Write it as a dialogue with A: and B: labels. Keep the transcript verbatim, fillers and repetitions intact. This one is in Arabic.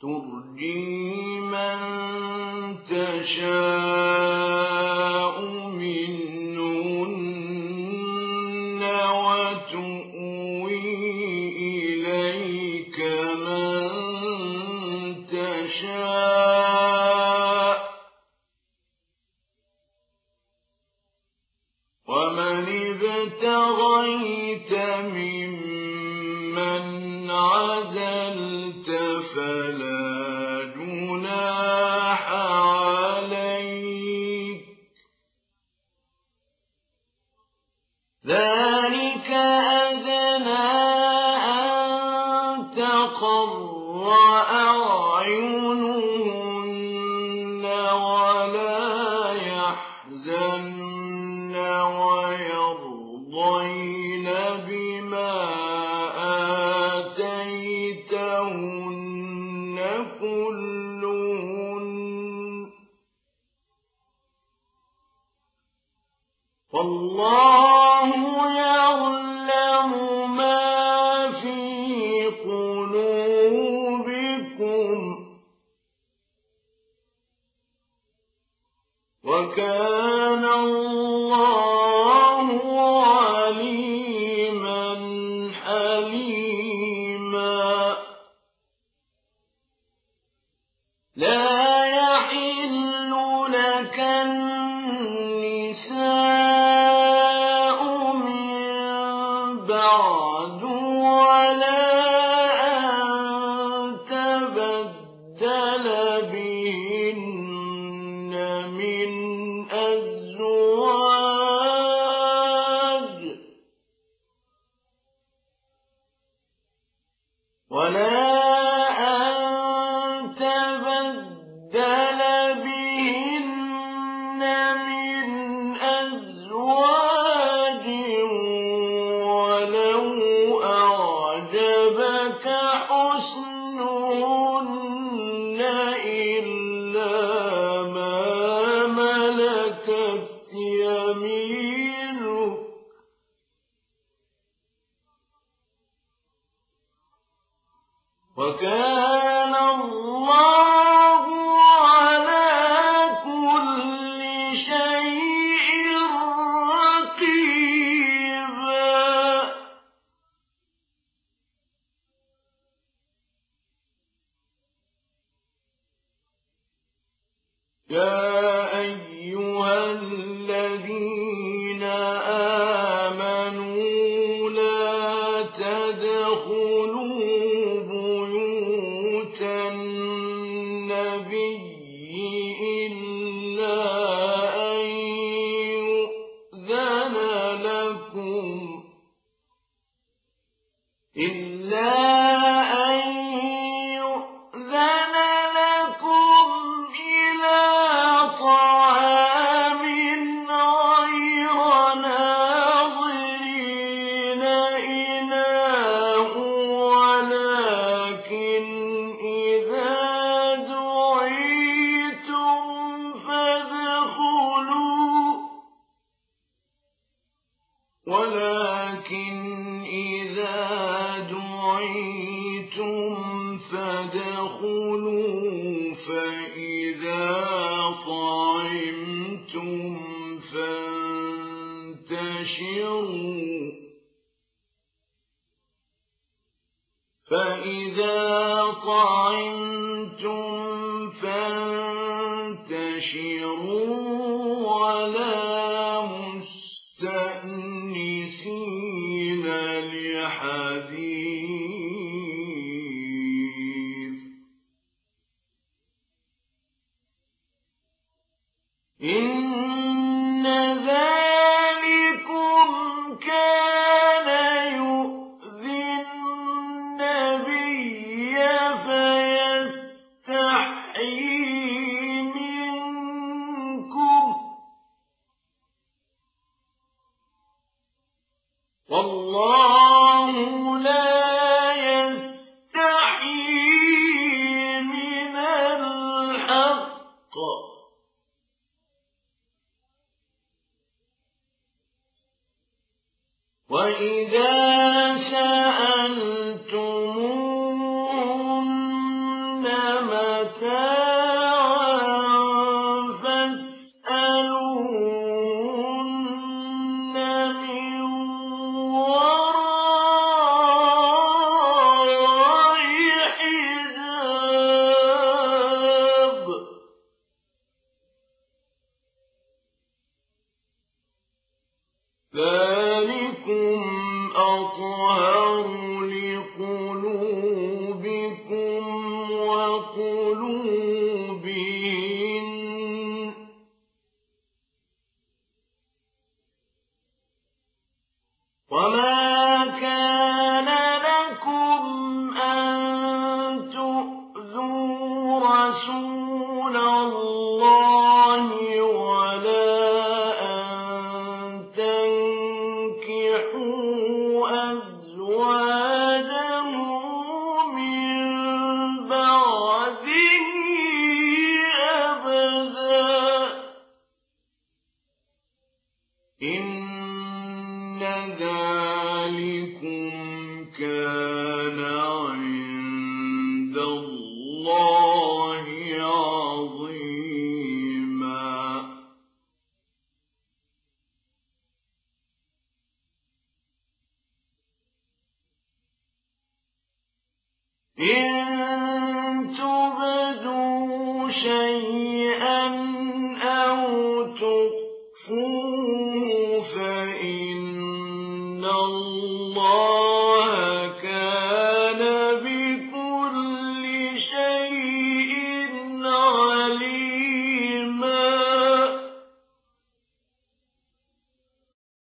A: ترجي من تشاء منهن وتؤوي إليك من تشاء ومن ابتغيت ممن عزلت فلا جناح عليك ذلك أدنى أن تقر أعينهن ولا يحزن ويرضين بما آتيتهن كلهن والله يعلم ما في قلوبكم وكان الله عليما حليما لا يحل لك النساء من بعد ولا أن تبدل بهن من أزواج ولا أن تبدل بهن من أزواج ولو أعجبك حسنهن إلا ما ملكت يمينك وكان الله على كل شيء رقيبا يا أيها الذين آمنوا لا تدخلوا بيوت النبي إلا أن يؤذن لكم إلا أن يؤذن لكم إلى طعام غير ناظرين إناه ولكن إذا دعيتم فادخلوا ولكن إذا دعيتم فادخلوا فإذا طعمتم فانتشروا فإذا طعمتم فانتشروا ولا مستأنسين لحديث إن ذلكم كان يؤذي النبي فيستحيي منكم والله لا يستحيي من الحق وإذا سألتموهن متاعا فاسألوهن من وراء حجاب ذلكم أطهر لقلوبكم وقلوبهن وما كان لكم أن تؤذوا رسول الله ولا أن تنكحوا أزواجه من بعده أبدا إن ذلكم كان عند الله عظيما إن تبدوا شيئا أو تخفوه فإن الله